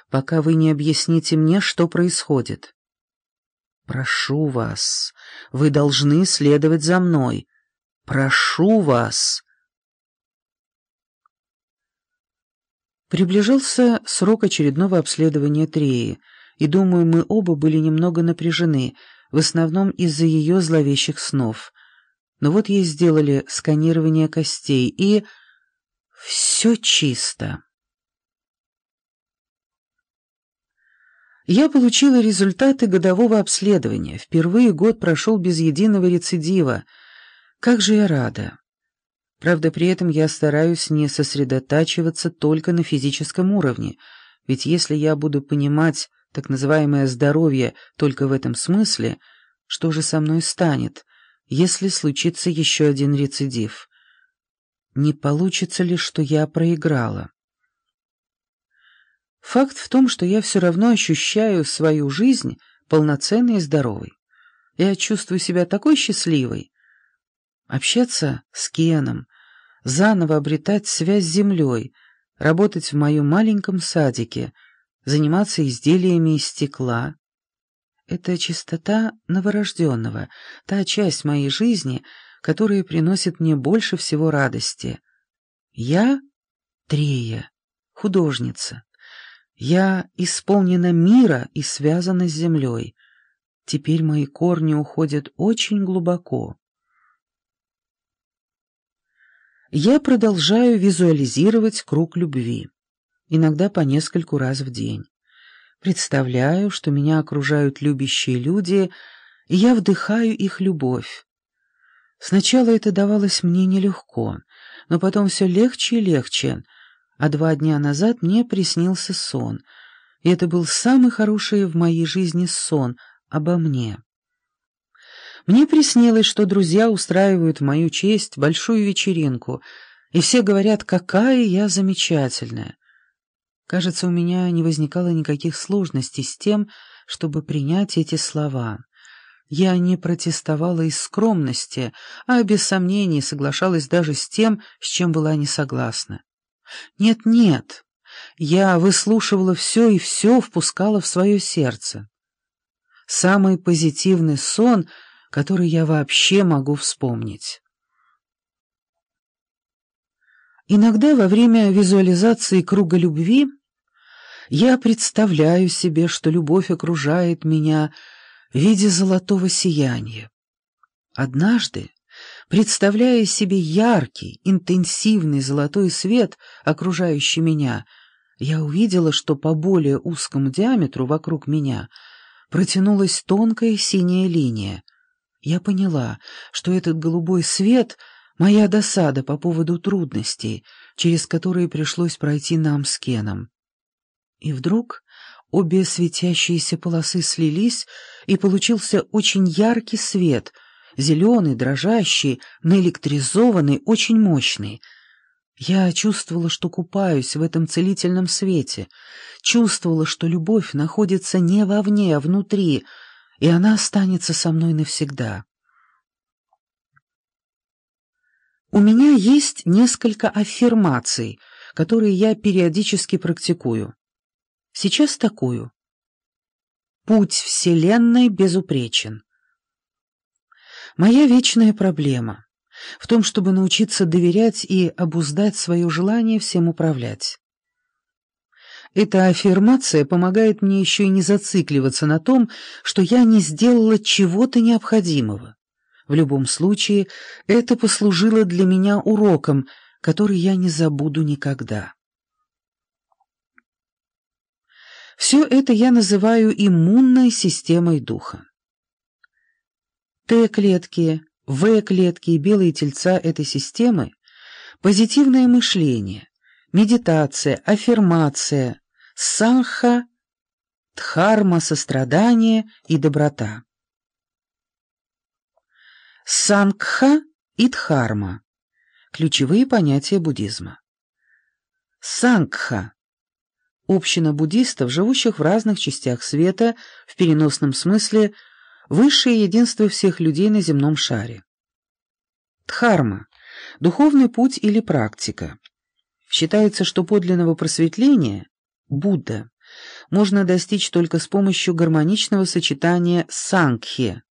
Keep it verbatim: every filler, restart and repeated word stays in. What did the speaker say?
пока вы не объясните мне, что происходит. Прошу вас, вы должны следовать за мной. Прошу вас. Приближался срок очередного обследования Треи, и, думаю, мы оба были немного напряжены, в основном из-за ее зловещих снов. Но вот ей сделали сканирование костей, и... все чисто. Я получила результаты годового обследования. Впервые год прошел без единого рецидива. Как же я рада. Правда, при этом я стараюсь не сосредотачиваться только на физическом уровне, ведь если я буду понимать так называемое здоровье только в этом смысле, что же со мной станет, если случится еще один рецидив? Не получится ли, что я проиграла? Факт в том, что я все равно ощущаю свою жизнь полноценной и здоровой. Я чувствую себя такой счастливой. Общаться с Кеном, заново обретать связь с землей, работать в моем маленьком садике, заниматься изделиями из стекла. Это чистота новорожденного, та часть моей жизни, которая приносит мне больше всего радости. Я — Трея, художница. Я исполнена мира и связана с землей. Теперь мои корни уходят очень глубоко. Я продолжаю визуализировать круг любви, иногда по нескольку раз в день. Представляю, что меня окружают любящие люди, и я вдыхаю их любовь. Сначала это давалось мне нелегко, но потом все легче и легче, а два дня назад мне приснился сон, и это был самый хороший в моей жизни сон обо мне. Мне приснилось, что друзья устраивают в мою честь большую вечеринку, и все говорят, какая я замечательная. Кажется, у меня не возникало никаких сложностей с тем, чтобы принять эти слова. Я не протестовала из скромности, а без сомнений соглашалась даже с тем, с чем была не согласна. Нет-нет, я выслушивала все и все впускала в свое сердце. Самый позитивный сон, который я вообще могу вспомнить. Иногда во время визуализации круга любви я представляю себе, что любовь окружает меня в виде золотого сияния. Однажды, представляя себе яркий, интенсивный золотой свет, окружающий меня, я увидела, что по более узкому диаметру вокруг меня протянулась тонкая синяя линия. Я поняла, что этот голубой свет — моя досада по поводу трудностей, через которые пришлось пройти нам с Кеном. И вдруг обе светящиеся полосы слились, и получился очень яркий свет, зеленый, дрожащий, наэлектризованный, очень мощный. Я чувствовала, что купаюсь в этом целительном свете, чувствовала, что любовь находится не вовне, а внутри, и она останется со мной навсегда. У меня есть несколько аффирмаций, которые я периодически практикую. Сейчас такую. Путь Вселенной безупречен. Моя вечная проблема в том, чтобы научиться доверять и обуздать свое желание всем управлять. Эта аффирмация помогает мне еще и не зацикливаться на том, что я не сделала чего-то необходимого. В любом случае, это послужило для меня уроком, который я не забуду никогда. Все это я называю иммунной системой духа. Т-клетки, В-клетки и белые тельца этой системы – позитивное мышление, медитация, аффирмация, сангха, дхарма, сострадание и доброта. Сангха и дхарма – ключевые понятия буддизма. Сангха – община буддистов, живущих в разных частях света, в переносном смысле – высшее единство всех людей на земном шаре. Дхарма – духовный путь или практика. Считается, что подлинного просветления, Будда, можно достичь только с помощью гармоничного сочетания сангхи